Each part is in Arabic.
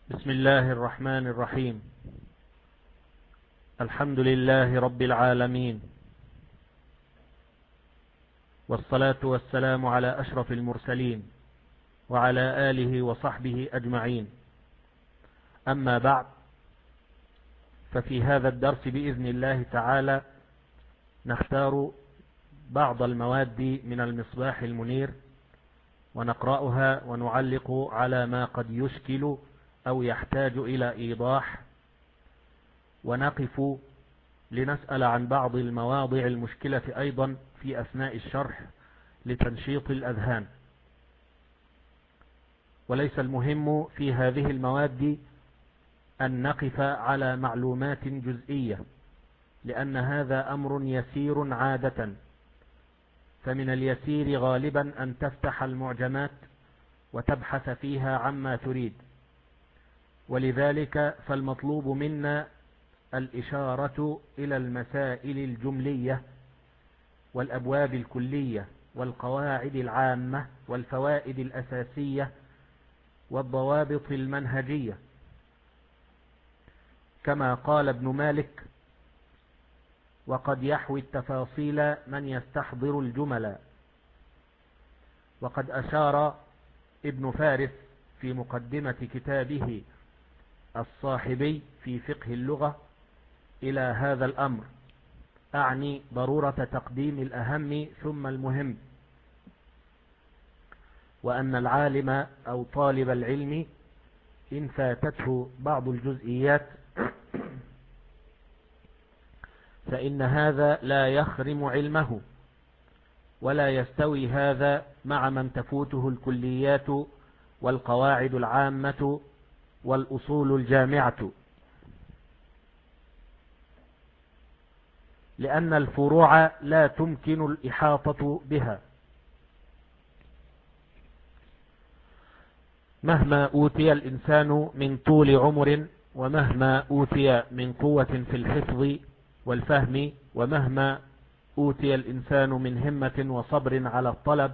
بسم الله الرحمن الرحيم. الحمد لله رب العالمين، والصلاة والسلام على أشرف المرسلين وعلى آله وصحبه أجمعين. أما بعد، ففي هذا الدرس بإذن الله تعالى نختار بعض المواد من المصباح المنير ونقرأها ونعلق على ما قد يشكل أو يحتاج إلى إيضاح، ونقف لنسأل عن بعض المواضع المشكلة أيضا في أثناء الشرح لتنشيط الأذهان. وليس المهم في هذه المواد أن نقف على معلومات جزئية، لأن هذا أمر يسير عادة، فمن اليسير غالبا أن تفتح المعجمات وتبحث فيها عما تريد، ولذلك فالمطلوب منا الإشارة إلى المسائل الجملية والأبواب الكلية والقواعد العامة والفوائد الأساسية والضوابط المنهجية، كما قال ابن مالك: وقد يحوي التفاصيل من يستحضر الجمل. وقد أشار ابن فارس في مقدمة كتابه الصاحبي في فقه اللغة إلى هذا الأمر، أعني ضرورة تقديم الأهم ثم المهم، وأن العالم أو طالب العلم إن فاتته بعض الجزئيات فإن هذا لا يخرم علمه، ولا يستوي هذا مع من تفوته الكليات والقواعد العامة والأصول الجامعة، لأن الفروع لا تمكن الإحاطة بها مهما أوتي الإنسان من طول عمر، ومهما أوتي من قوة في الحفظ والفهم، ومهما أوتي الإنسان من همة وصبر على الطلب،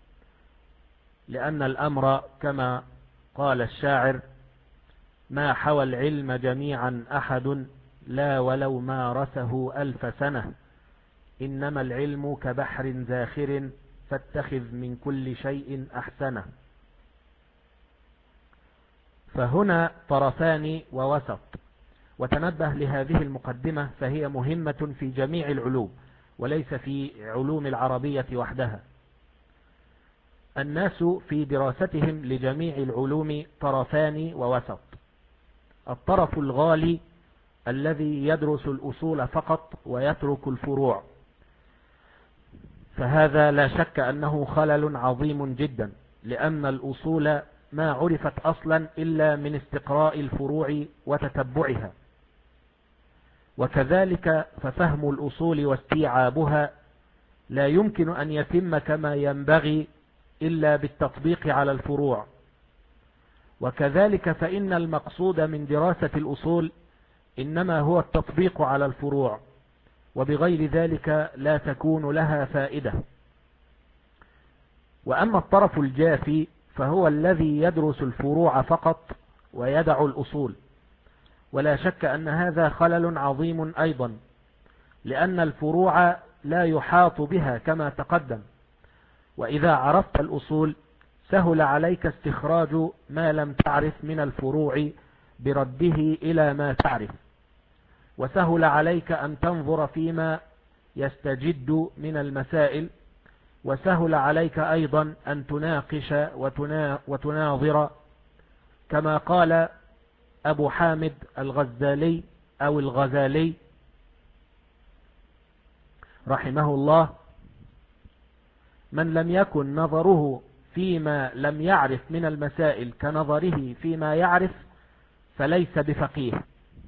لأن الأمر كما قال الشاعر: ما حوى العلم جميعا أحد، لا ولو مارسه 1000 سنة، إنما العلم كبحر زاخر، فاتخذ من كل شيء أحسنه. فهنا طرفان ووسط، وتنبه لهذه المقدمة، فهي مهمة في جميع العلوم وليس في علوم العربية وحدها. الناس في دراستهم لجميع العلوم طرفان ووسط: الطرف الغالي الذي يدرس الأصول فقط ويترك الفروع، فهذا لا شك أنه خلل عظيم جدا، لأن الأصول ما عرفت أصلا إلا من استقراء الفروع وتتبعها، وكذلك ففهم الأصول واستيعابها لا يمكن أن يتم كما ينبغي إلا بالتطبيق على الفروع، وكذلك فإن المقصود من دراسة الأصول إنما هو التطبيق على الفروع، وبغير ذلك لا تكون لها فائدة. وأما الطرف الجافي فهو الذي يدرس الفروع فقط ويدع الأصول، ولا شك أن هذا خلل عظيم أيضا، لأن الفروع لا يحاط بها كما تقدم، وإذا عرفت الأصول سهل عليك استخراج ما لم تعرف من الفروع برده إلى ما تعرف، وسهل عليك أن تنظر فيما يستجد من المسائل، وسهل عليك أيضا أن تناقش وتناظر، كما قال أبو حامد الغزالي أو الغزالي رحمه الله: من لم يكن نظره فيما لم يعرف من المسائل كنظره فيما يعرف فليس بفقيه.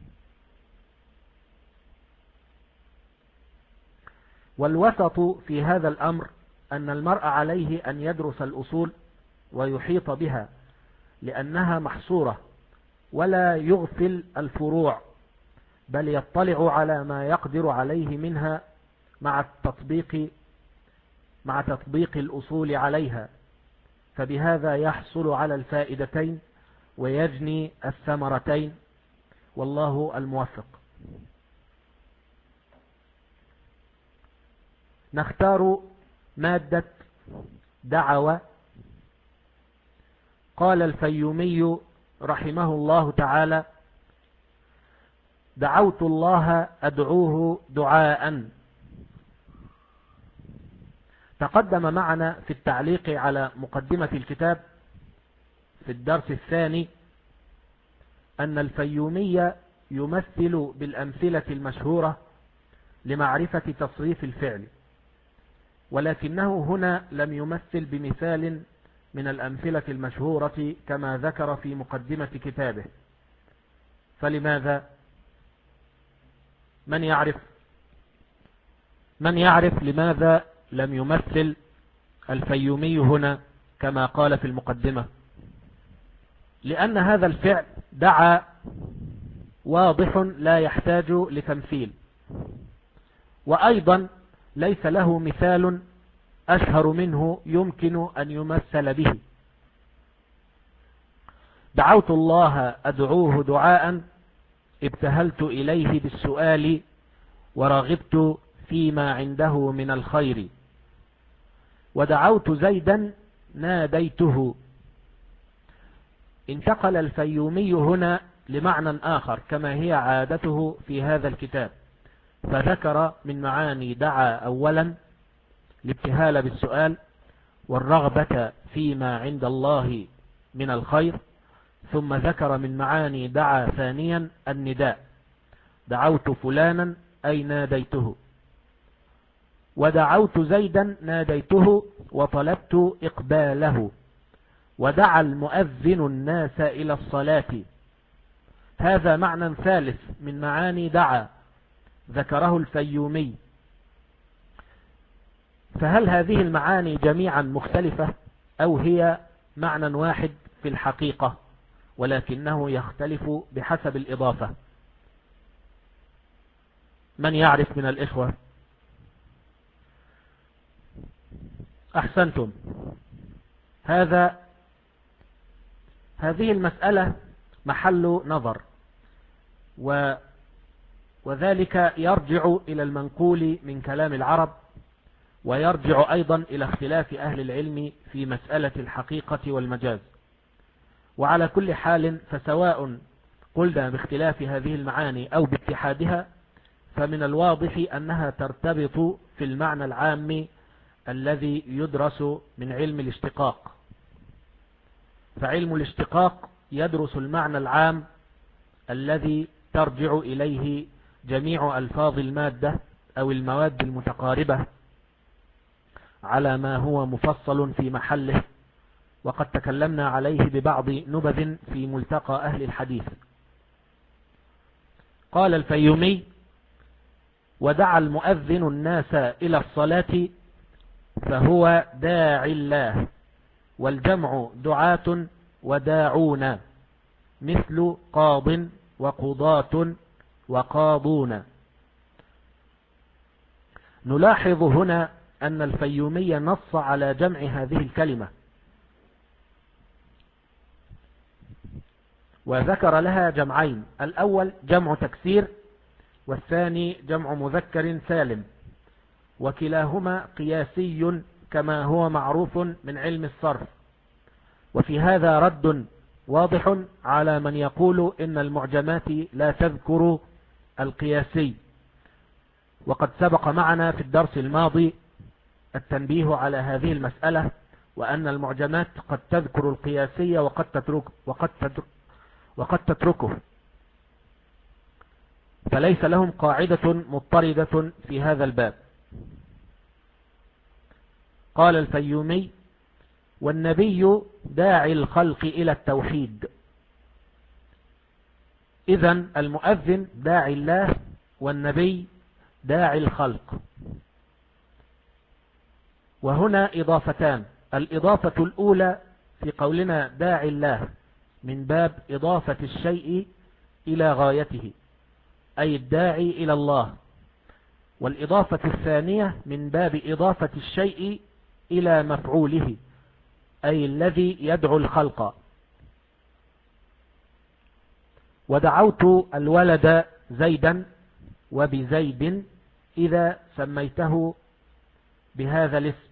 والوسط في هذا الأمر أن المرء عليه أن يدرس الأصول ويحيط بها، لأنها محصورة، ولا يغفل الفروع، بل يطلع على ما يقدر عليه منها مع تطبيق الأصول عليها، فبهذا يحصل على الفائدتين ويجني الثمرتين، والله الموفق. نختار مادة دعوة. قال الفيومي رحمه الله تعالى: دعوت الله أدعوه دعاء. تقدم معنا في التعليق على مقدمة الكتاب في الدرس الثاني أن الفيومي يمثل بالأمثلة المشهورة لمعرفة تصريف الفعل، ولكنه هنا لم يمثل بمثال من الأمثلة المشهورة كما ذكر في مقدمة كتابه. فلماذا؟ من يعرف لماذا لم يمثل الفيومي هنا كما قال في المقدمة؟ لأن هذا الفعل دعا واضح لا يحتاج لتمثيل، وأيضا ليس له مثال أشهر منه يمكن أن يمثل به. دعوت الله أدعوه دعاء، ابتهلت إليه بالسؤال ورغبت فيما عنده من الخير. ودعوت زيدا ناديته. انتقل الفيومي هنا لمعنى آخر كما هي عادته في هذا الكتاب، فذكر من معاني دعا أولا الابتهال بالسؤال والرغبة فيما عند الله من الخير، ثم ذكر من معاني دعا ثانيا النداء: دعوت فلانا أي ناديته. ودعوت زيدا ناديته وطلبت إقباله. ودعا المؤذن الناس إلى الصلاة. هذا معنى ثالث من معاني دعا ذكره الفيومي. فهل هذه المعاني جميعا مختلفة أو هي معنى واحد في الحقيقة ولكنه يختلف بحسب الإضافة؟ من يعرف من الإخوة؟ أحسنتم. هذه المسألة محل نظر، وذلك يرجع إلى المنقول من كلام العرب، ويرجع أيضا إلى اختلاف أهل العلم في مسألة الحقيقة والمجاز. وعلى كل حال فسواء قلنا باختلاف هذه المعاني أو باتحادها، فمن الواضح أنها ترتبط في المعنى العام الذي يدرس من علم الاشتقاق. فعلم الاشتقاق يدرس المعنى العام الذي ترجع إليه جميع ألفاظ المادة أو المواد المتقاربة على ما هو مفصل في محله، وقد تكلمنا عليه ببعض نبذ في ملتقى أهل الحديث. قال الفيومي: ودعا المؤذن الناس إلى الصلاة فهو داعي الله، والجمع دعاة وداعون، مثل قاض وقضاة وقاضون. نلاحظ هنا أن الفيومي نص على جمع هذه الكلمة، وذكر لها جمعين: الأول جمع تكسير، والثاني جمع مذكر سالم، وكلاهما قياسي كما هو معروف من علم الصرف. وفي هذا رد واضح على من يقول إن المعجمات لا تذكر القياسي، وقد سبق معنا في الدرس الماضي التنبيه على هذه المسألة، وأن المعجمات قد تذكر القياسي وقد تتركه، فليس لهم قاعدة مضطردة في هذا الباب. قال الفيومي: والنبي داعي الخلق إلى التوحيد. إذن المؤذن داعي الله، والنبي داعي الخلق. وهنا إضافتان: الإضافة الأولى في قولنا داعي الله من باب إضافة الشيء إلى غايته، أي الداعي إلى الله. والإضافة الثانية من باب إضافة الشيء إلى مفعوله، أي الذي يدعو الخلق. ودعوت الولد زيدا وبزيد إذا سميته بهذا الاسم.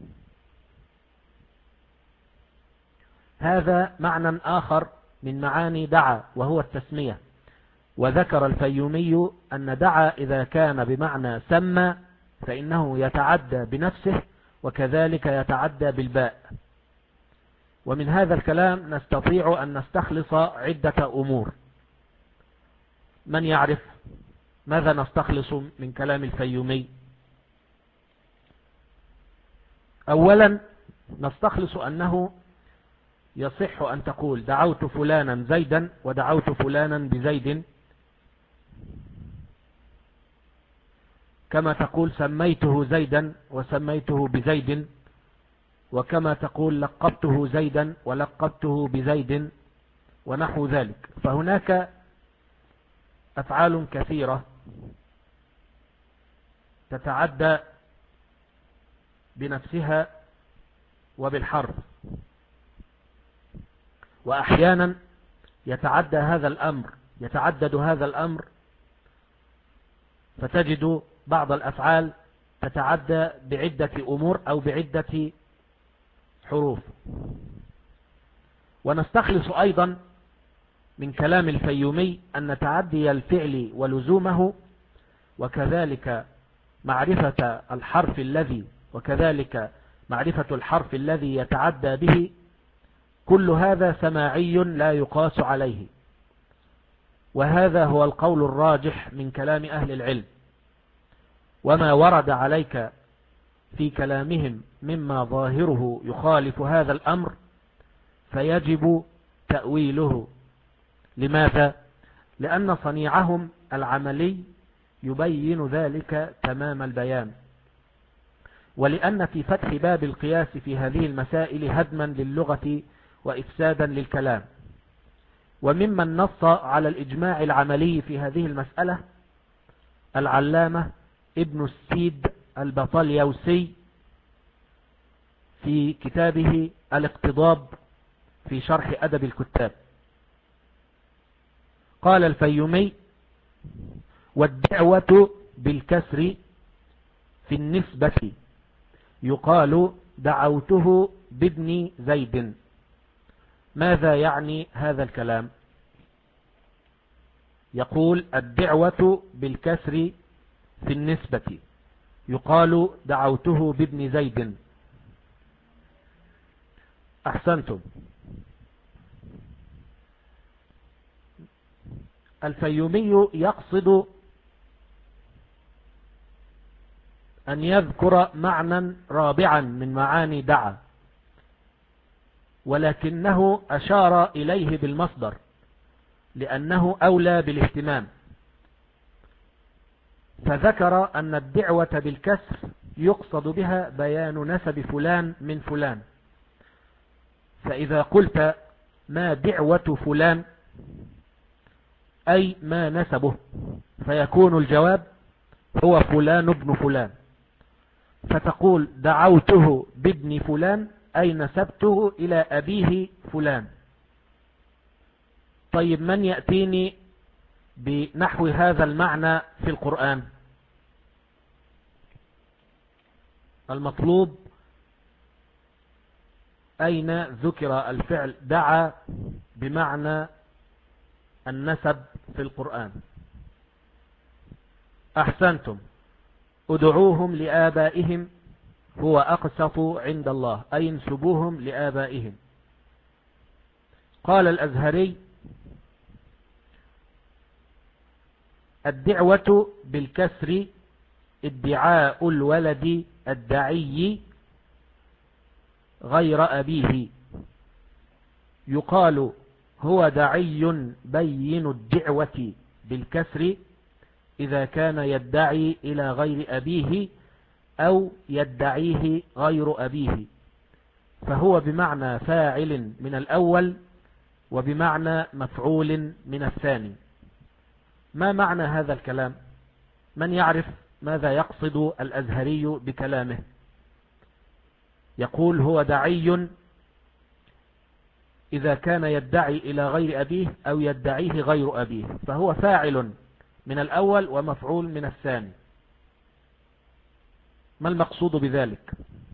هذا معنى آخر من معاني دعا وهو التسمية. وذكر الفيومي أن دعا إذا كان بمعنى سمى فإنه يتعدى بنفسه وكذلك يتعدى بالباء. ومن هذا الكلام نستطيع أن نستخلص عدة أمور. من يعرف ماذا نستخلص من كلام الفيومي؟ أولا نستخلص أنه يصح أن تقول دعوت فلانا زيدا ودعوت فلانا بزيد، كما تقول سميته زيدا وسميته بزيد، وكما تقول لقبته زيدا ولقبته بزيد ونحو ذلك. فهناك أفعال كثيرة تتعدى بنفسها وبالحرف، وأحيانا يتعدد هذا الأمر فتجد بعض الأفعال تتعدى بعدة أمور أو بعدة حروف. ونستخلص أيضا من كلام الفيومي أن تعدي الفعل ولزومه وكذلك معرفة الحرف الذي يتعدى به، كل هذا سماعي لا يقاس عليه، وهذا هو القول الراجح من كلام أهل العلم. وما ورد عليك في كلامهم مما ظاهره يخالف هذا الأمر فيجب تأويله. لماذا؟ لأن صنيعهم العملي يبين ذلك تمام البيان، ولأن في فتح باب القياس في هذه المسائل هدما للغة وإفسادا للكلام. وممن نص على الإجماع العملي في هذه المسألة العلامة ابن السيد البطليوسي في كتابه الاقتضاب في شرح أدب الكتاب. قال الفيومي: والدعوة بالكسر في النسبة يقال دعوته بابن زيد. ماذا يعني هذا الكلام؟ يقول الدعوة بالكسر في النسبة يقال دعوته بابن زيد. أحسنتم. الفيومي يقصد أن يذكر معنى رابعا من معاني دعا، ولكنه أشار إليه بالمصدر لأنه أولى بالاهتمام، فذكر أن الدعوة بالكسر يقصد بها بيان نسب فلان من فلان. فإذا قلت ما دعوة فلان أي ما نسبه، فيكون الجواب هو فلان ابن فلان، فتقول دعوته بابن فلان أي نسبته إلى أبيه فلان. طيب من يأتيني بنحو هذا المعنى في القرآن؟ المطلوب أين ذكر الفعل دعا بمعنى النسب في القرآن؟ أحسنتم. ادعوهم لآبائهم هو أقسط عند الله، أي انسبوهم لآبائهم. قال الأزهري: الدعوة بالكسر ادعاء الولد الدعي غير أبيه، يقال هو دعي بين الدعوة بالكسر إذا كان يدعي إلى غير أبيه أو يدعيه غير أبيه، فهو بمعنى فاعل من الأول وبمعنى مفعول من الثاني. ما معنى هذا الكلام؟ من يعرف ماذا يقصد الأزهري بكلامه؟ يقول هو دعي إذا كان يدعي إلى غير أبيه أو يدعيه غير أبيه، فهو فاعل من الأول ومفعول من الثاني. ما المقصود بذلك؟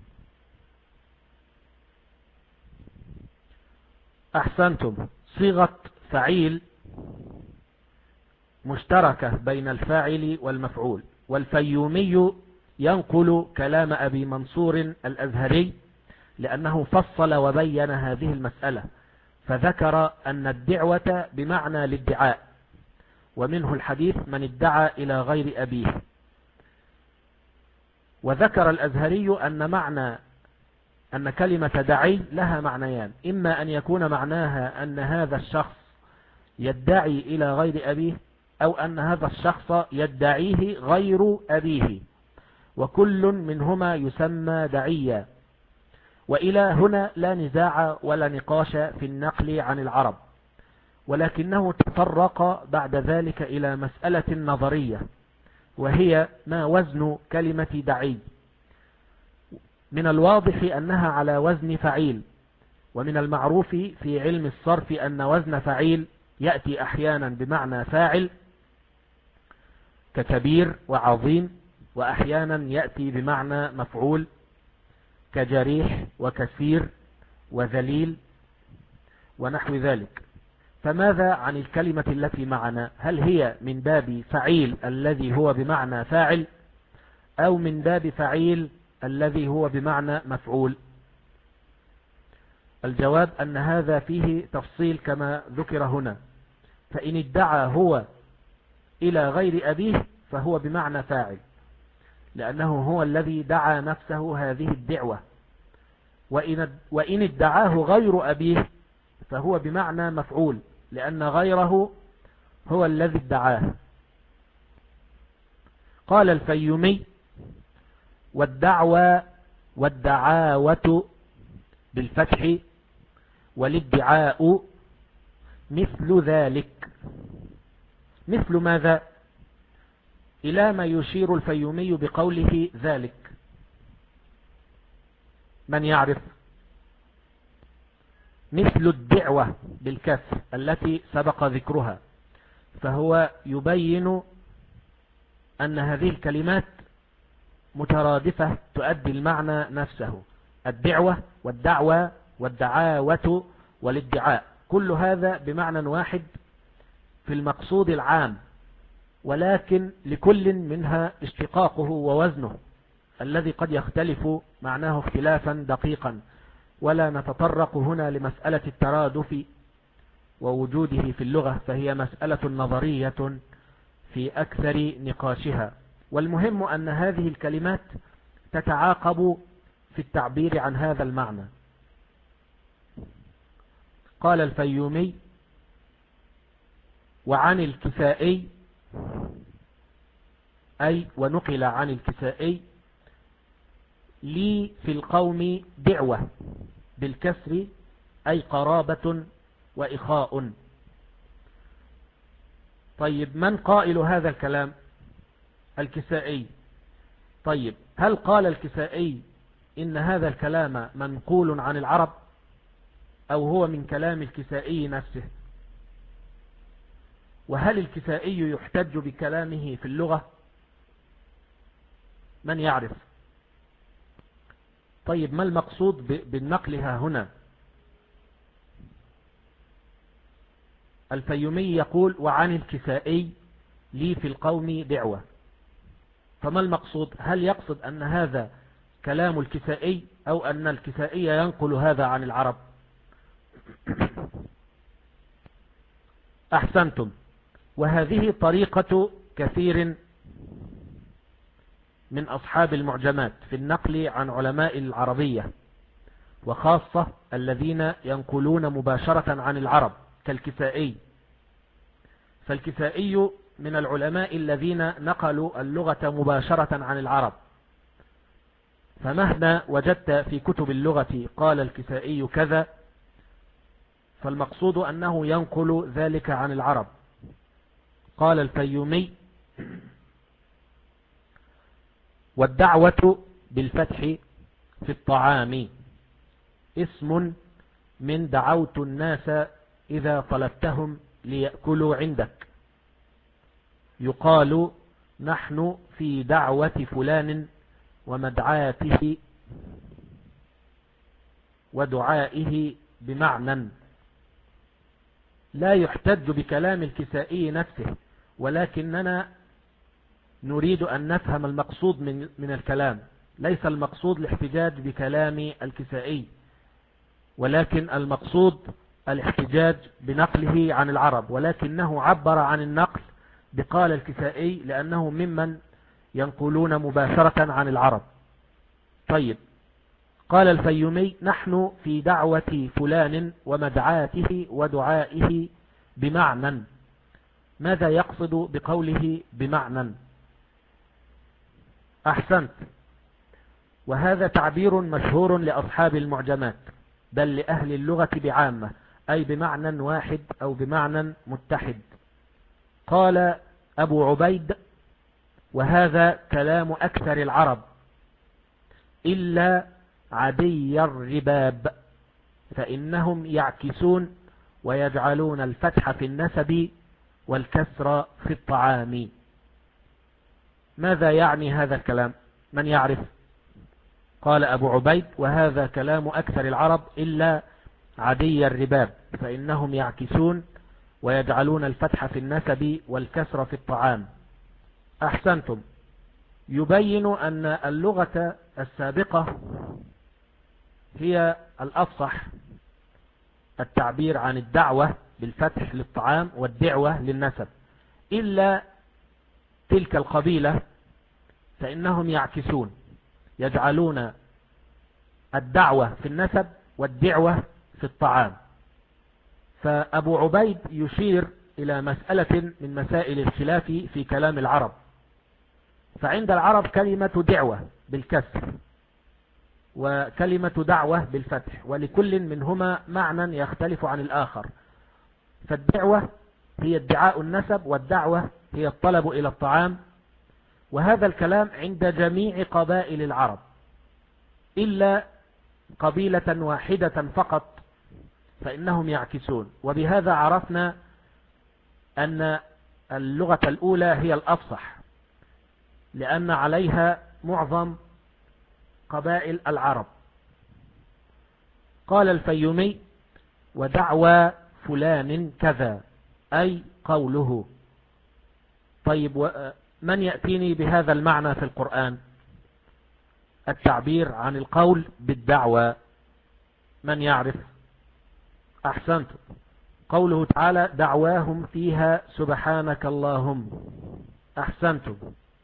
أحسنتم. صيغة فعيل مشتركة بين الفاعل والمفعول. والفيومي ينقل كلام أبي منصور الأزهري لأنه فصل وبين هذه المسألة، فذكر أن الدعوة بمعنى الادعاء، ومنه الحديث من ادعى إلى غير أبيه. وذكر الأزهري أن كلمة دعي لها معنيان، إما أن يكون معناها أن هذا الشخص يدعي إلى غير أبيه، أو أن هذا الشخص يدعيه غير أبيه، وكل منهما يسمى دعيا. وإلى هنا لا نزاع ولا نقاش في النقل عن العرب، ولكنه تطرق بعد ذلك إلى مسألة نظرية، وهي ما وزن كلمة دعي. من الواضح أنها على وزن فعيل، ومن المعروف في علم الصرف أن وزن فعيل يأتي أحيانا بمعنى فاعل ككبير وعظيم، وأحيانا يأتي بمعنى مفعول كجريح وكثير وذليل ونحو ذلك. فماذا عن الكلمة التي معنا؟ هل هي من باب فعيل الذي هو بمعنى فاعل، أو من باب فعيل الذي هو بمعنى مفعول؟ الجواب أن هذا فيه تفصيل كما ذكر هنا. فإن ادعى هو إلى غير أبيه فهو بمعنى فاعل، لأنه هو الذي دعا نفسه هذه الدعوة. وإن ادعاه غير أبيه فهو بمعنى مفعول، لأن غيره هو الذي ادعاه. قال الفيومي: والدعوى والدعاوة بالفتح والادعاء مثل ذلك. مثل ماذا؟ إلى ما يشير الفيومي بقوله ذلك؟ من يعرف؟ مثل الدعوة بالكسر التي سبق ذكرها، فهو يبين أن هذه الكلمات مترادفة تؤدي المعنى نفسه. الدعوة والدعوة والدعاوة والادعاء، كل هذا بمعنى واحد في المقصود العام، ولكن لكل منها اشتقاقه ووزنه الذي قد يختلف معناه اختلافا دقيقا، ولا نتطرق هنا لمسألة الترادف ووجوده في اللغة، فهي مسألة نظرية في أكثر نقاشها. والمهم أن هذه الكلمات تتعاقب في التعبير عن هذا المعنى. قال الفيومي: وعن الكسائي، أي ونقل عن الكسائي: لي في القوم دعوة بالكسر، أي قرابة وإخاء. طيب، من قائل هذا الكلام؟ الكسائي. طيب، هل قال الكسائي إن هذا الكلام منقول عن العرب، أو هو من كلام الكسائي نفسه؟ وهل الكسائي يحتج بكلامه في اللغة؟ من يعرف؟ طيب، ما المقصود بالنقلها هنا؟ الفيومي يقول: وعن الكسائي لي في القوم دعوة. فما المقصود؟ هل يقصد أن هذا كلام الكسائي، أو أن الكسائي ينقل هذا عن العرب؟ أحسنتم. وهذه طريقة كثير من أصحاب المعجمات في النقل عن علماء العربية، وخاصة الذين ينقلون مباشرة عن العرب كالكسائي. فالكسائي من العلماء الذين نقلوا اللغة مباشرة عن العرب، فمهما وجدت في كتب اللغة قال الكسائي كذا، فالمقصود أنه ينقل ذلك عن العرب. قال الفيومي: والدعوة بالفتح في الطعام اسم من دعوت الناس إذا طلبتهم ليأكلوا عندك. يقال نحن في دعوة فلان ومدعاته ودعائه بمعنى. لا يحتج بكلام الكسائي نفسه، ولكننا نريد أن نفهم المقصود من الكلام. ليس المقصود الاحتجاج بكلام الكسائي، ولكن المقصود الاحتجاج بنقله عن العرب، ولكنه عبر عن النقل بقال الكسائي لأنه ممن ينقلون مباشرة عن العرب. طيب، قال الفيومي نحن في دعوة فلان ومدعاته ودعائه بمعنى. ماذا يقصد بقوله بمعنى؟ أحسنت، وهذا تعبير مشهور لأصحاب المعجمات، بل لأهل اللغة بعامة، أي بمعنى واحد أو بمعنى متحد. قال أبو عبيد: وهذا كلام أكثر العرب إلا عدي الرباب، فإنهم يعكسون ويجعلون الفتح في النسب والكسر في الطعام. ماذا يعني هذا الكلام؟ من يعرف؟ قال أبو عبيد: وهذا كلام أكثر العرب إلا عدي الرباب، فإنهم يعكسون ويجعلون الفتح في النسب والكسر في الطعام. أحسنتم. يبين أن اللغة السابقة هي الأفصح، التعبير عن الدعوة بالفتح للطعام والدعوة للنسب، إلا تلك القبيلة فإنهم يعكسون، يجعلون الدعوة في النسب والدعوة في الطعام. فأبو عبيد يشير إلى مسألة من مسائل الخلاف في كلام العرب. فعند العرب كلمة دعوة بالكسر وكلمة دعوة بالفتح، ولكل منهما معنى يختلف عن الآخر. فالدعوة هي ادعاء النسب، والدعوة هي الطلب إلى الطعام. وهذا الكلام عند جميع قبائل العرب إلا قبيلة واحدة فقط فإنهم يعكسون. وبهذا عرفنا أن اللغة الأولى هي الأفصح، لأن عليها معظم قبائل العرب. قال الفيومي: ودعوى فلان كذا، أي قوله. طيب، من يأتيني بهذا المعنى في القرآن؟ التعبير عن القول بالدعوة. من يعرف؟ أحسنت، قوله تعالى: دعواهم فيها سبحانك اللهم. أحسنتم.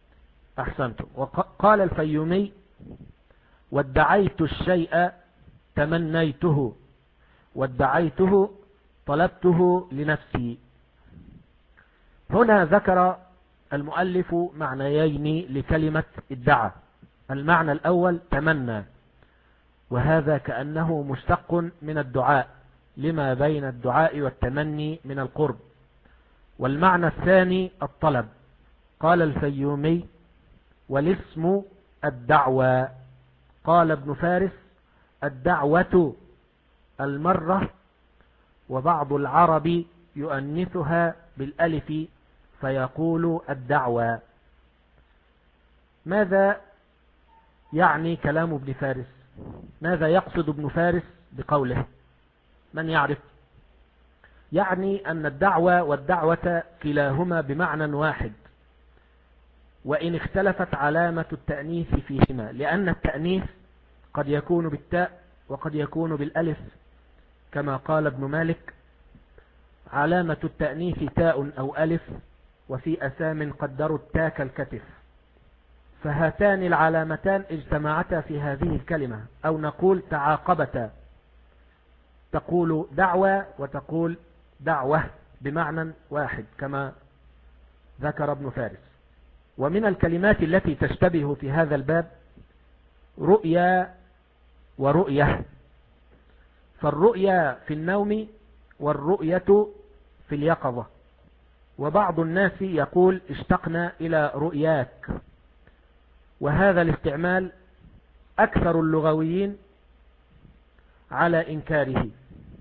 وقال الفيومي: وادعيت الشيء تمنيته، وادعيته طلبته لنفسي. هنا ذكر المؤلف معنيين لكلمة ادعى. المعنى الأول تمنى، وهذا كأنه مشتق من الدعاء لما بين الدعاء والتمني من القرب. والمعنى الثاني الطلب. قال الفيومي: والاسم الدعوة. قال ابن فارس: الدعوة المرة، وبعض العرب يؤنثها بالألف فيقول الدعوة. ماذا يعني كلام ابن فارس؟ ماذا يقصد ابن فارس بقوله؟ من يعرف؟ يعني أن الدعوة والدعوة كلاهما بمعنى واحد، وإن اختلفت علامة التأنيث فيهما، لأن التأنيث قد يكون بالتاء وقد يكون بالألف، كما قال ابن مالك: علامة التأنيث تاء أو ألف، وفي أسام قدروا التاء كالكتف. فهاتان العلامتان اجتمعتا في هذه الكلمة، أو نقول تعاقبتا، تقول دعوة وتقول دعوة بمعنى واحد كما ذكر ابن فارس. ومن الكلمات التي تشتبه في هذا الباب رؤيا ورؤية. فالرؤيا في النوم والرؤية في اليقظة. وبعض الناس يقول اشتقنا إلى رؤياك، وهذا الاستعمال أكثر اللغويين على إنكاره،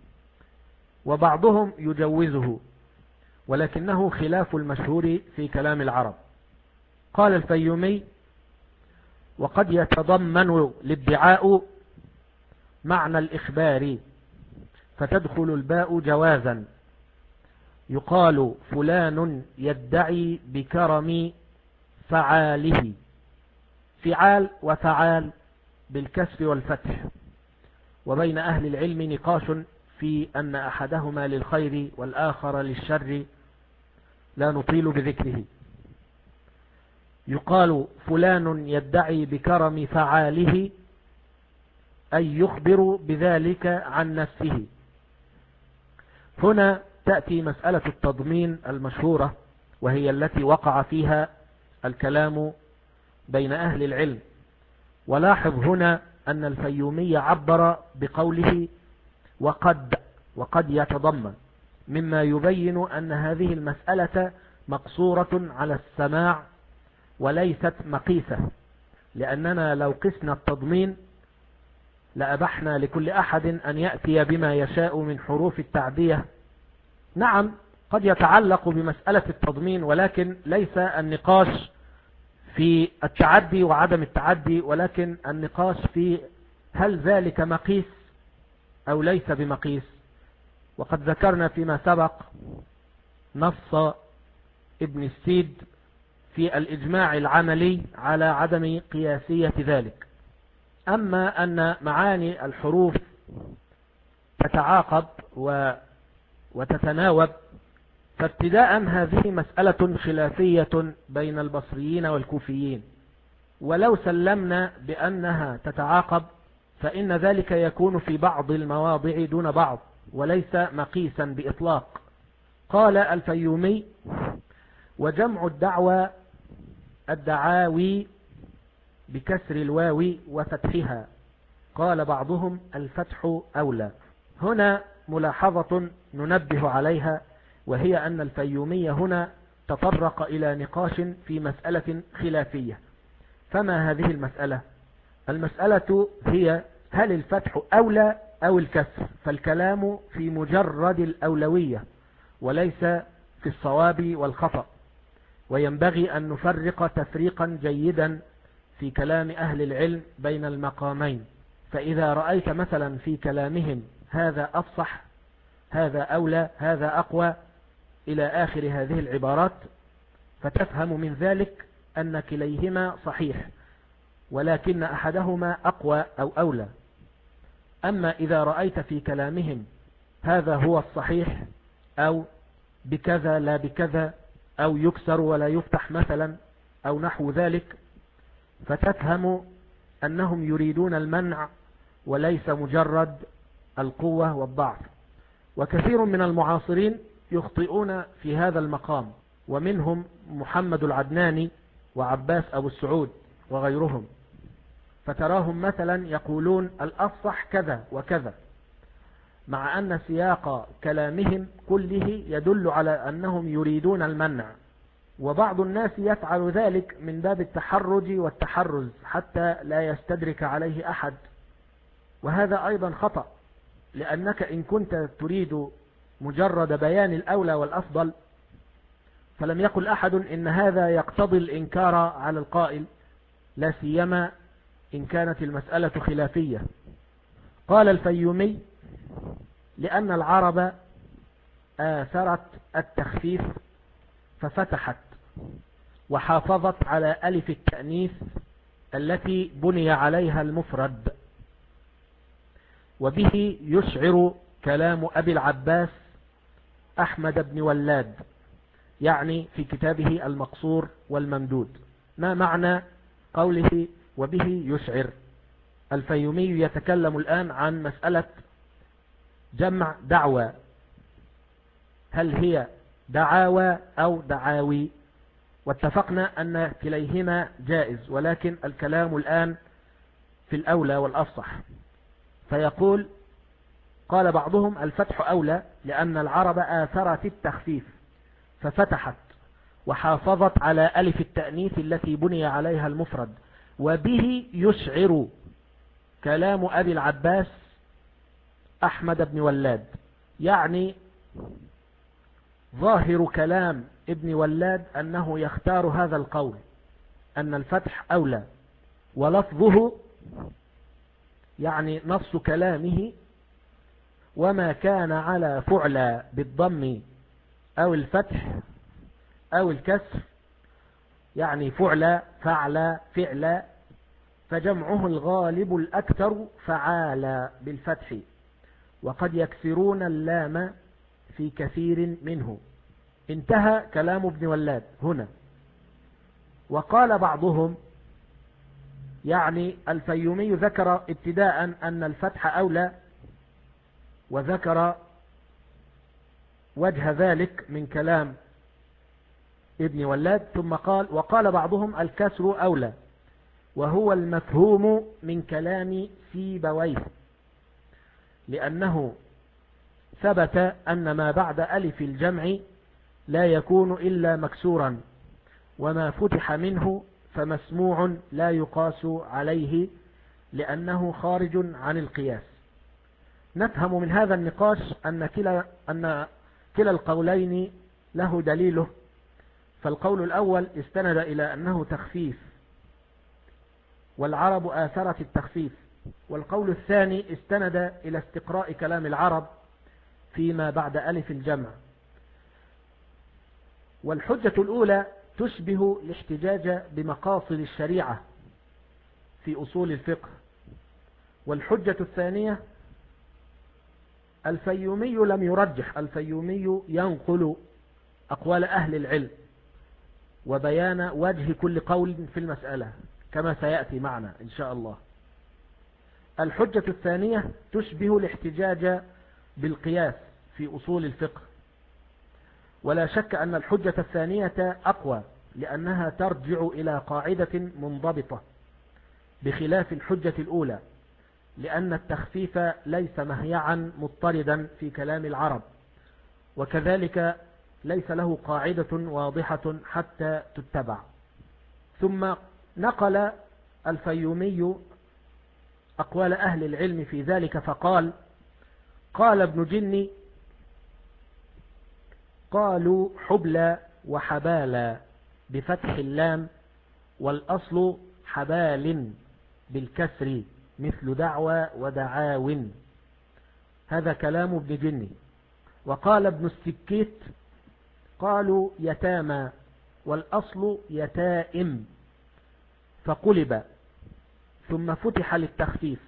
وبعضهم يجوزه، ولكنه خلاف المشهور في كلام العرب. قال الفيومي: وقد يتضمن الادعاء معنى الإخبار، فتدخل الباء جوازا، يقال فلان يدعي بكرم فعاله. فعال وفعال بالكسر والفتح. وبين أهل العلم نقاش في أن أحدهما للخير والآخر للشر، لا نطيل بذكره. يقال فلان يدعي بكرم فعاله، أي يخبر بذلك عن نفسه. هنا تأتي مسألة التضمين المشهورة، وهي التي وقع فيها الكلام بين أهل العلم. ولاحظ هنا أن الفيومي عبر بقوله وقد يتضمن، مما يبين أن هذه المسألة مقصورة على السماع وليست مقيسة، لأننا لو قسنا التضمين لأبحنا لكل أحد أن يأتي بما يشاء من حروف التعدية. نعم، قد يتعلق بمسألة التضمين، ولكن ليس النقاش في التعدي وعدم التعدي، ولكن النقاش في هل ذلك مقيس أو ليس بمقيس. وقد ذكرنا فيما سبق نص ابن السيد في الإجماع العملي على عدم قياسية ذلك. أما أن معاني الحروف تتعاقب وتتناوب، فابتداء هذه مسألة خلافية بين البصريين والكوفيين، ولو سلمنا بأنها تتعاقب فإن ذلك يكون في بعض المواضع دون بعض، وليس مقيسا بإطلاق. قال الفيومي: وجمع الدعوى الدعاوي بكسر الواو وفتحها، قال بعضهم الفتح أولى. هنا ملاحظة ننبه عليها، وهي أن الفيومي هنا تطرق إلى نقاش في مسألة خلافية. فما هذه المسألة؟ المسألة هي هل الفتح أولى أو الكسر؟ فالكلام في مجرد الأولوية وليس في الصواب والخطأ، وينبغي أن نفرق تفريقا جيدا في كلام أهل العلم بين المقامين. فإذا رأيت مثلا في كلامهم هذا أفصح، هذا أولى، هذا أقوى، إلى آخر هذه العبارات، فتفهم من ذلك أن كليهما صحيح، ولكن أحدهما أقوى أو أولى. أما إذا رأيت في كلامهم هذا هو الصحيح، أو بكذا لا بكذا، أو يكسر ولا يفتح مثلا، أو نحو ذلك، فتفهم أنهم يريدون المنع وليس مجرد القوة والضعف. وكثير من المعاصرين يخطئون في هذا المقام، ومنهم محمد العدناني وعباس أبو السعود وغيرهم، فتراهم مثلا يقولون الأفصح كذا وكذا، مع أن سياق كلامهم كله يدل على أنهم يريدون المنع. وبعض الناس يفعل ذلك من باب التحرج والتحرز حتى لا يستدرك عليه أحد، وهذا أيضا خطأ، لأنك إن كنت تريد مجرد بيان الأولى والأفضل فلم يقل أحد إن هذا يقتضي الإنكار على القائل، لا سيما إن كانت المسألة خلافية. قال الفيومي: لأن العرب آثرت التخفيف ففتحت وحافظت على ألف التأنيث التي بني عليها المفرد. وبه يشعر كلام أبي العباس أحمد بن ولاد، يعني في كتابه المقصور والممدود. ما معنى قوله وبه يشعر؟ الفيومي يتكلم الآن عن مسألة جمع دعوى، هل هي دعاوى أو دعاوي؟ واتفقنا أن كليهما جائز، ولكن الكلام الآن في الأولى والأفصح. فيقول: قال بعضهم الفتح أولى لأن العرب آثرت التخفيف ففتحت وحافظت على ألف التأنيث التي بني عليها المفرد. وبه يشعر كلام أبي العباس أحمد بن ولاد، يعني ظاهر كلام ابن ولاد أنه يختار هذا القول أن الفتح أولى، ولفظه يعني نص كلامه وما كان على فعلى بالضم أو الفتح أو الكسر، يعني فعلى فعلى فعلى، فجمعه الغالب الأكثر فعالى بالفتح، وقد يكسرون اللام في كثير منه. انتهى كلام ابن ولاد هنا. وقال بعضهم، يعني الفيومي ذكر ابتداء أن الفتح أولى، وذكر وجه ذلك من كلام ابن ولاد، ثم قال وقال بعضهم الكسر أولى، وهو المفهوم من كلام سيبويه، لأنه ثبت أن ما بعد ألف الجمع لا يكون إلا مكسورا، وما فتح منه فمسموع لا يقاس عليه لأنه خارج عن القياس. نفهم من هذا النقاش أن كلا القولين له دليله. فالقول الأول استند إلى أنه تخفيف، والعرب آثرت التخفيف، والقول الثاني استند إلى استقراء كلام العرب فيما بعد ألف الجمع. والحجة الأولى تشبه الاحتجاج بمقاصد الشريعة في أصول الفقه، والحجة الثانية الفيومي لم يرجح، الفيومي ينقل أقوال أهل العلم وبيان وجه كل قول في المسألة كما سيأتي معنا إن شاء الله. الحجة الثانية تشبه الاحتجاج بالقياس في أصول الفقه، ولا شك أن الحجة الثانية أقوى لأنها ترجع إلى قاعدة منضبطة، بخلاف الحجة الأولى، لأن التخفيف ليس مهيعا مضطردا في كلام العرب، وكذلك ليس له قاعدة واضحة حتى تتبع. ثم نقل الفيومي أقوال أهل العلم في ذلك فقال: قال ابن جني: قالوا حبلى وحبالى بفتح اللام، والأصل حبال بالكسر مثل دعوى ودعاو. هذا كلام ابن جني. وقال ابن السكيت: قالوا يتامى والأصل يتائم فقلب ثم فتح للتخفيف.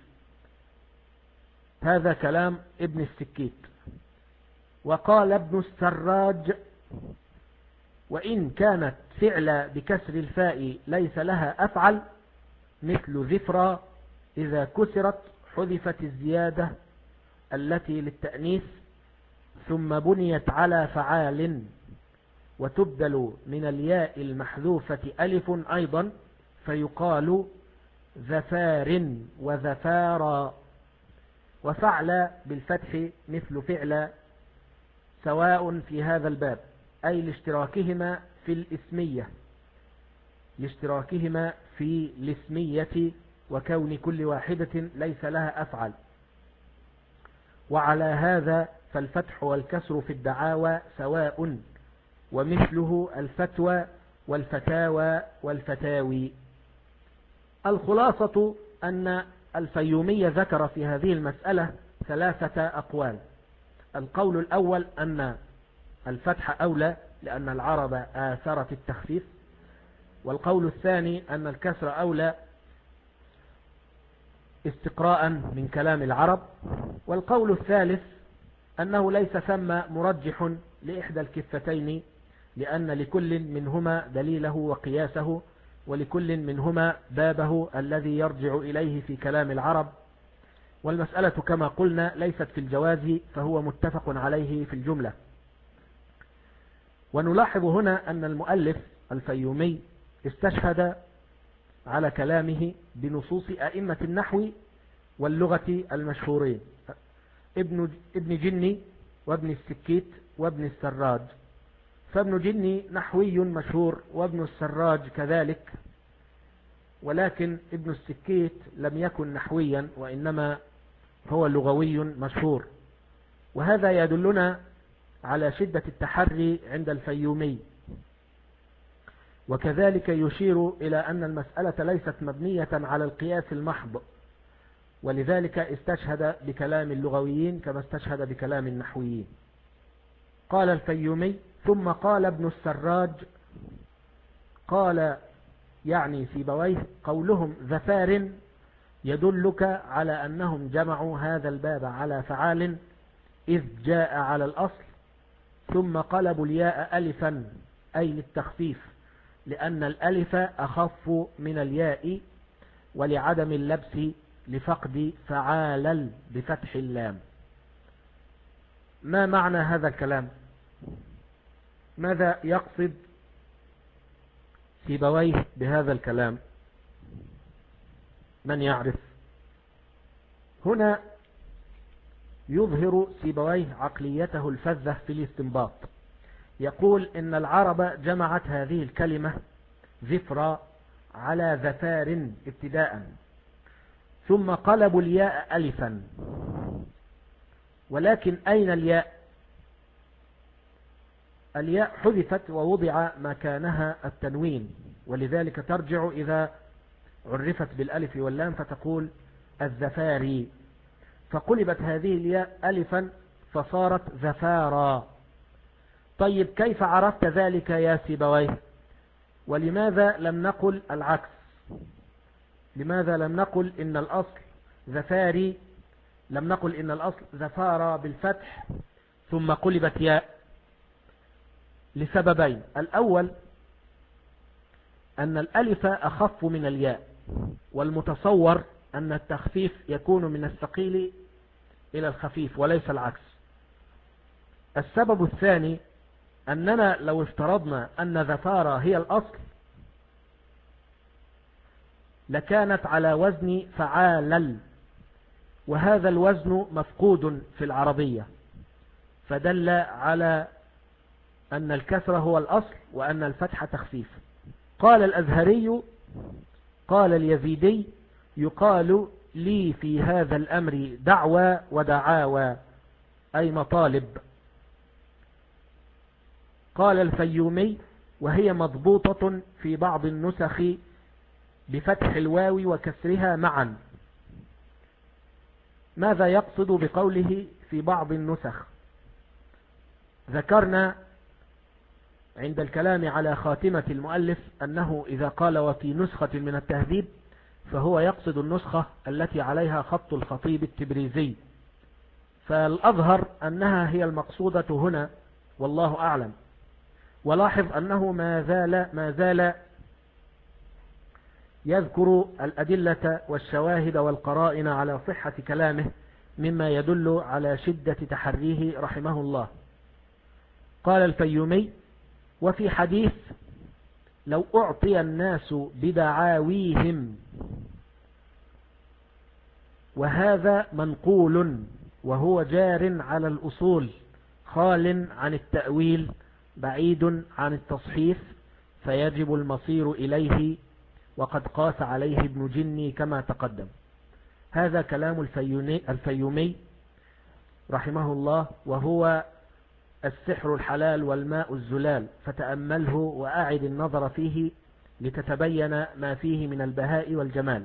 هذا كلام ابن السكيت. وقال ابن السراج: وإن كانت فعل بكسر الفاء ليس لها أفعل مثل ذفرا، إذا كسرت حذفت الزيادة التي للتأنيث ثم بنيت على فعال، وتبدل من الياء المحذوفة ألف أيضا، فيقال ذفار وذفارا. وفعل بالفتح مثل فعل، سواء في هذا الباب، أي لاشتراكهما في الاسمية، لاشتراكهما في الاسمية وكون كل واحدة ليس لها أفعل. وعلى هذا فالفتح والكسر في الدعاوى سواء، ومثله الفتوى والفتاوى والفتاوي. الخلاصة أن الفيومي ذكر في هذه المسألة 3 أقوال. القول الأول أن الفتح أولى لأن العرب آثرت التخفيف، والقول الثاني أن الكسر أولى استقراء من كلام العرب، والقول الثالث أنه ليس ثم مرجح لإحدى الكفتين، لأن لكل منهما دليله وقياسه، ولكل منهما بابه الذي يرجع إليه في كلام العرب. والمسألة كما قلنا ليست في الجواز، فهو متفق عليه في الجملة. ونلاحظ هنا أن المؤلف الفيومي استشهد على كلامه بنصوص أئمة النحو واللغة المشهورين، ابن جني وابن السكيت وابن السراج. فابن جني نحوي مشهور، وابن السراج كذلك، ولكن ابن السكيت لم يكن نحويا، وإنما هو لغوي مشهور. وهذا يدلنا على شدة التحري عند الفيومي، وكذلك يشير إلى أن المسألة ليست مبنية على القياس المحض، ولذلك استشهد بكلام اللغويين كما استشهد بكلام النحويين. قال الفيومي: ثم قال ابن السراج، قال يعني سيبويه: قولهم ذفار يدلك على أنهم جمعوا هذا الباب على فعال إذ جاء على الأصل، ثم قلبوا الياء ألفا أي للتخفيف، لأن الألف أخف من الياء، ولعدم اللبس لفقد فعال بفتح اللام. ما معنى هذا الكلام؟ ماذا يقصد سيبويه بهذا الكلام؟ من يعرف؟ هنا يظهر سيبويه عقليته الفذة في الاستنباط. يقول إن العرب جمعت هذه الكلمة ذفرا على ذفار ابتداء، ثم قلبوا الياء ألفا، ولكن أين الياء؟ الياء حذفت ووضع مكانها التنوين، ولذلك ترجع إذا عرفت بالألف واللام فتقول الذفاري، فقلبت هذه الياء ألفا فصارت ذفارا. طيب كيف عرفت ذلك يا سيبويه؟ ولماذا لم نقل العكس؟ لماذا لم نقل إن الأصل ذفاري، لم نقل إن الأصل ذفارا بالفتح ثم قلبت ياء؟ لسببين: الأول أن الألف أخف من الياء، والمتصور أن التخفيف يكون من الثقيل إلى الخفيف وليس العكس. السبب الثاني أننا لو افترضنا أن ذفارا هي الأصل لكانت على وزن فعالل، وهذا الوزن مفقود في العربية، فدل على أن الكسر هو الأصل وأن الفتح تخفيف. قال الأزهري: قال اليزيدي: يقال لي في هذا الأمر دعوى ودعاوى أي مطالب. قال الفيومي: وهي مضبوطة في بعض النسخ بفتح الواو وكسرها معا. ماذا يقصد بقوله في بعض النسخ؟ ذكرنا عند الكلام على خاتمة المؤلف أنه إذا قال وفي نسخة من التهذيب فهو يقصد النسخة التي عليها خط الخطيب التبريزي، فالأظهر أنها هي المقصودة هنا والله أعلم. ولاحظ أنه ما زال يذكر الأدلة والشواهد والقرائن على صحة كلامه، مما يدل على شدة تحريه رحمه الله. قال الفيومي: وفي حديث لو أعطي الناس بدعاويهم، وهذا منقول وهو جار على الأصول خال عن التأويل بعيد عن التصحيف، فيجب المصير إليه، وقد قاس عليه ابن جني كما تقدم. هذا كلام الفيومي رحمه الله، وهو السحر الحلال والماء الزلال، فتأمله وأعد النظر فيه لتتبين ما فيه من البهاء والجمال.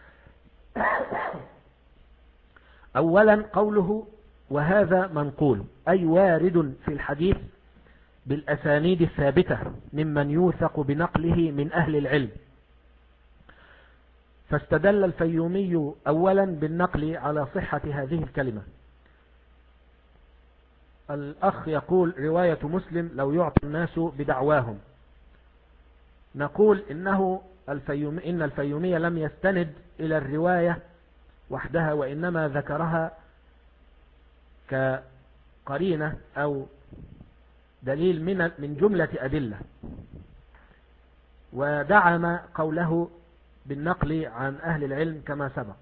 أولا قوله وهذا منقول، أي وارد في الحديث بالأسانيد الثابتة ممن يوثق بنقله من أهل العلم. فاستدل الفيومي أولا بالنقل على صحة هذه الكلمة. الأخ يقول رواية مسلم لو يعطي الناس بدعواهم، نقول إن الفيومي لم يستند إلى الرواية وحدها، وإنما ذكرها كقرينة أو دليل من جملة أدلة، ودعم قوله بالنقل عن أهل العلم كما سبق.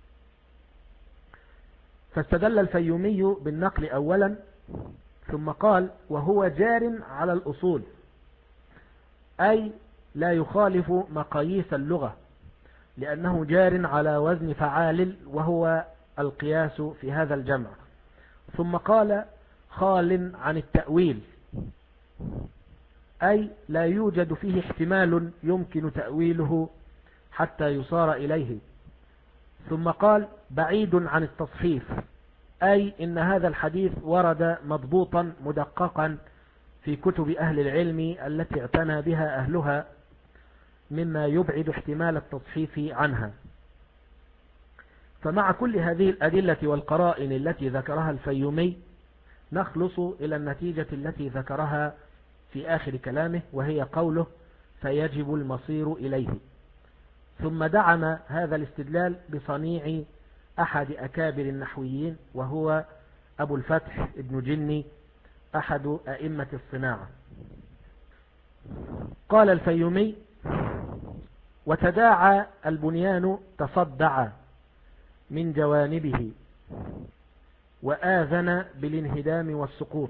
فاستدل الفيومي بالنقل أولا، ثم قال وهو جار على الأصول، أي لا يخالف مقاييس اللغة، لأنه جار على وزن فعال وهو القياس في هذا الجمع. ثم قال خال عن التأويل، أي لا يوجد فيه احتمال يمكن تأويله حتى يصار إليه. ثم قال بعيد عن التصحيف، أي إن هذا الحديث ورد مضبوطا مدققا في كتب أهل العلم التي اعتنى بها أهلها، مما يبعد احتمال التصحيف عنها. فمع كل هذه الأدلة والقرائن التي ذكرها الفيومي نخلص إلى النتيجة التي ذكرها في آخر كلامه، وهي قوله فيجب المصير إليه. ثم دعم هذا الاستدلال بصنيع أحد أكابر النحويين، وهو أبو الفتح ابن جني أحد أئمة الصناعة. قال الفيومي وتداعى البنيان تصدع من جوانبه وآذن بالانهدام والسقوط،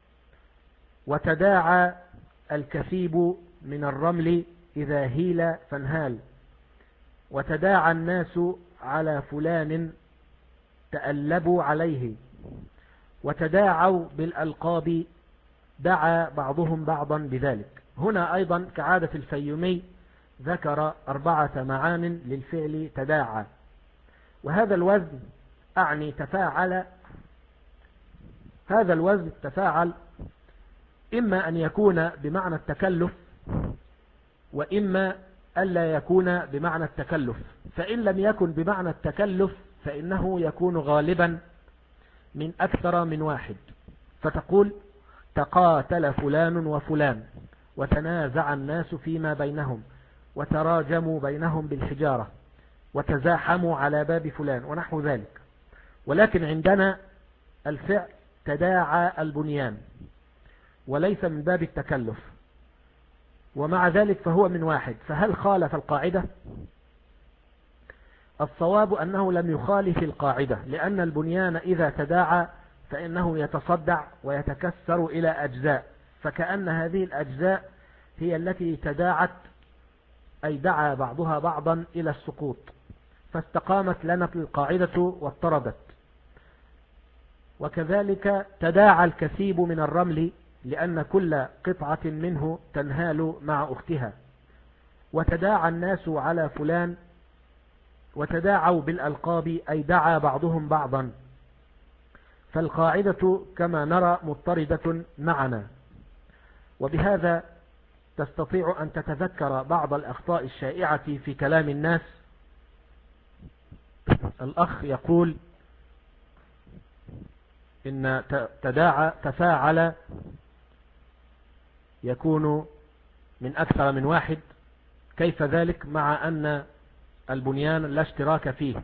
وتداعى الكثيب من الرمل إذا هيل فانهال، وتداعى الناس على فلان تألبوا عليه، وتداعوا بالألقاب دعا بعضهم بعضا بذلك. هنا أيضا كعادة الفيومي ذكر 4 معان للفعل تداعى، وهذا الوزن أعني تفاعل. هذا الوزن تفاعل إما أن يكون بمعنى التكلف، وإما ألا يكون بمعنى التكلف. فإن لم يكن بمعنى التكلف فإنه يكون غالبا من أكثر من واحد، فتقول تقاتل فلان وفلان، وتنازع الناس فيما بينهم، وتراجموا بينهم بالحجارة، وتزاحموا على باب فلان، ونحو ذلك. ولكن عندنا الفعل تداعى البنيان وليس من باب التكلف، ومع ذلك فهو من واحد. فهل خالف القاعدة؟ الصواب أنه لم يخالف القاعدة، لأن البنيان إذا تداعى فإنه يتصدع ويتكسر إلى أجزاء، فكأن هذه الأجزاء هي التي تداعت، أي دعا بعضها بعضا إلى السقوط، فاستقامت لنا القاعدة واضطردت. وكذلك تداعى الكثيب من الرمل، لأن كل قطعة منه تنهال مع أختها. وتداعى الناس على فلان، وتداعوا بالألقاب، أي دعا بعضهم بعضا. فالقاعدة كما نرى مضطردة معنا. وبهذا تستطيع أن تتذكر بعض الأخطاء الشائعة في كلام الناس. الأخ يقول إن تداعى تفاعل يكون من أكثر من واحد، كيف ذلك مع أن البنيان لا اشتراك فيه؟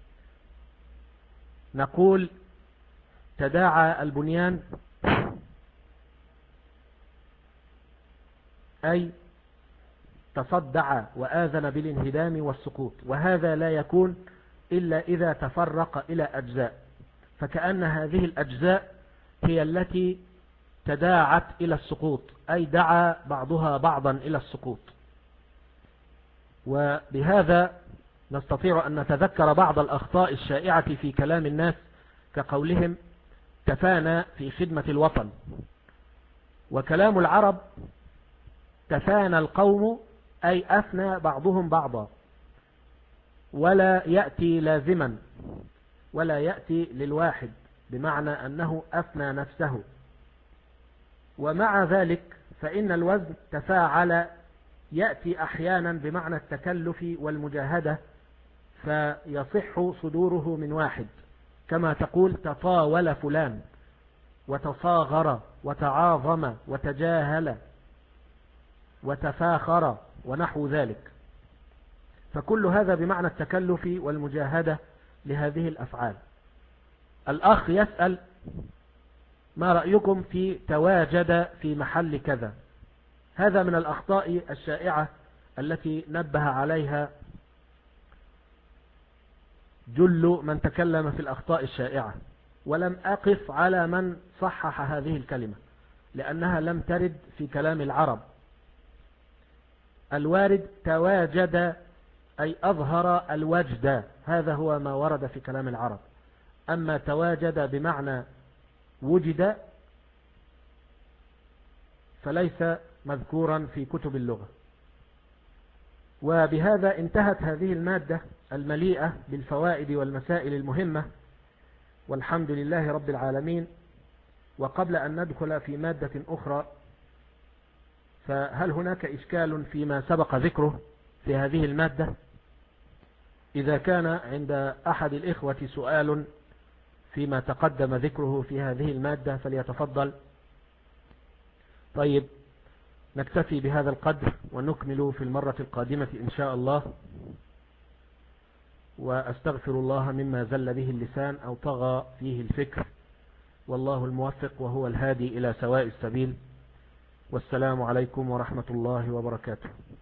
نقول تداعى البنيان أي تصدع وآذن بالانهدام والسقوط، وهذا لا يكون إلا إذا تفرق إلى أجزاء، فكأن هذه الأجزاء هي التي تداعت إلى السقوط، أي دعا بعضها بعضا إلى السقوط. وبهذا نستطيع أن نتذكر بعض الأخطاء الشائعة في كلام الناس، كقولهم تفانى في خدمة الوطن. وكلام العرب تفانى القوم، أي أثنى بعضهم بعضا، ولا يأتي لازما ولا يأتي للواحد، بمعنى أنه أثنى نفسه. ومع ذلك فإن الوزن تفاعل يأتي أحيانا بمعنى التكلف والمجاهدة، فيصح صدوره من واحد، كما تقول تطاول فلان، وتصاغر، وتعاظم، وتجاهل، وتفاخر، ونحو ذلك. فكل هذا بمعنى التكلف والمجاهدة لهذه الأفعال. الأخ يسأل ما رأيكم في تواجد في محل كذا؟ هذا من الأخطاء الشائعة التي نبه عليها جل من تكلم في الأخطاء الشائعة، ولم أقف على من صحح هذه الكلمة، لأنها لم ترد في كلام العرب. الوارد تواجد، أي أظهر الوجد، هذا هو ما ورد في كلام العرب. أما تواجد بمعنى وجد فليس مذكورا في كتب اللغة. وبهذا انتهت هذه المادة المليئة بالفوائد والمسائل المهمة، والحمد لله رب العالمين. وقبل أن ندخل في مادة أخرى، فهل هناك إشكال فيما سبق ذكره في هذه المادة؟ إذا كان عند أحد الإخوة سؤال فيما تقدم ذكره في هذه المادة فليتفضل. طيب، نكتفي بهذا القدر ونكمل في المرة القادمة إن شاء الله. وأستغفر الله مما زل به اللسان أو طغى فيه الفكر، والله الموفق وهو الهادي إلى سواء السبيل. والسلام عليكم ورحمة الله وبركاته.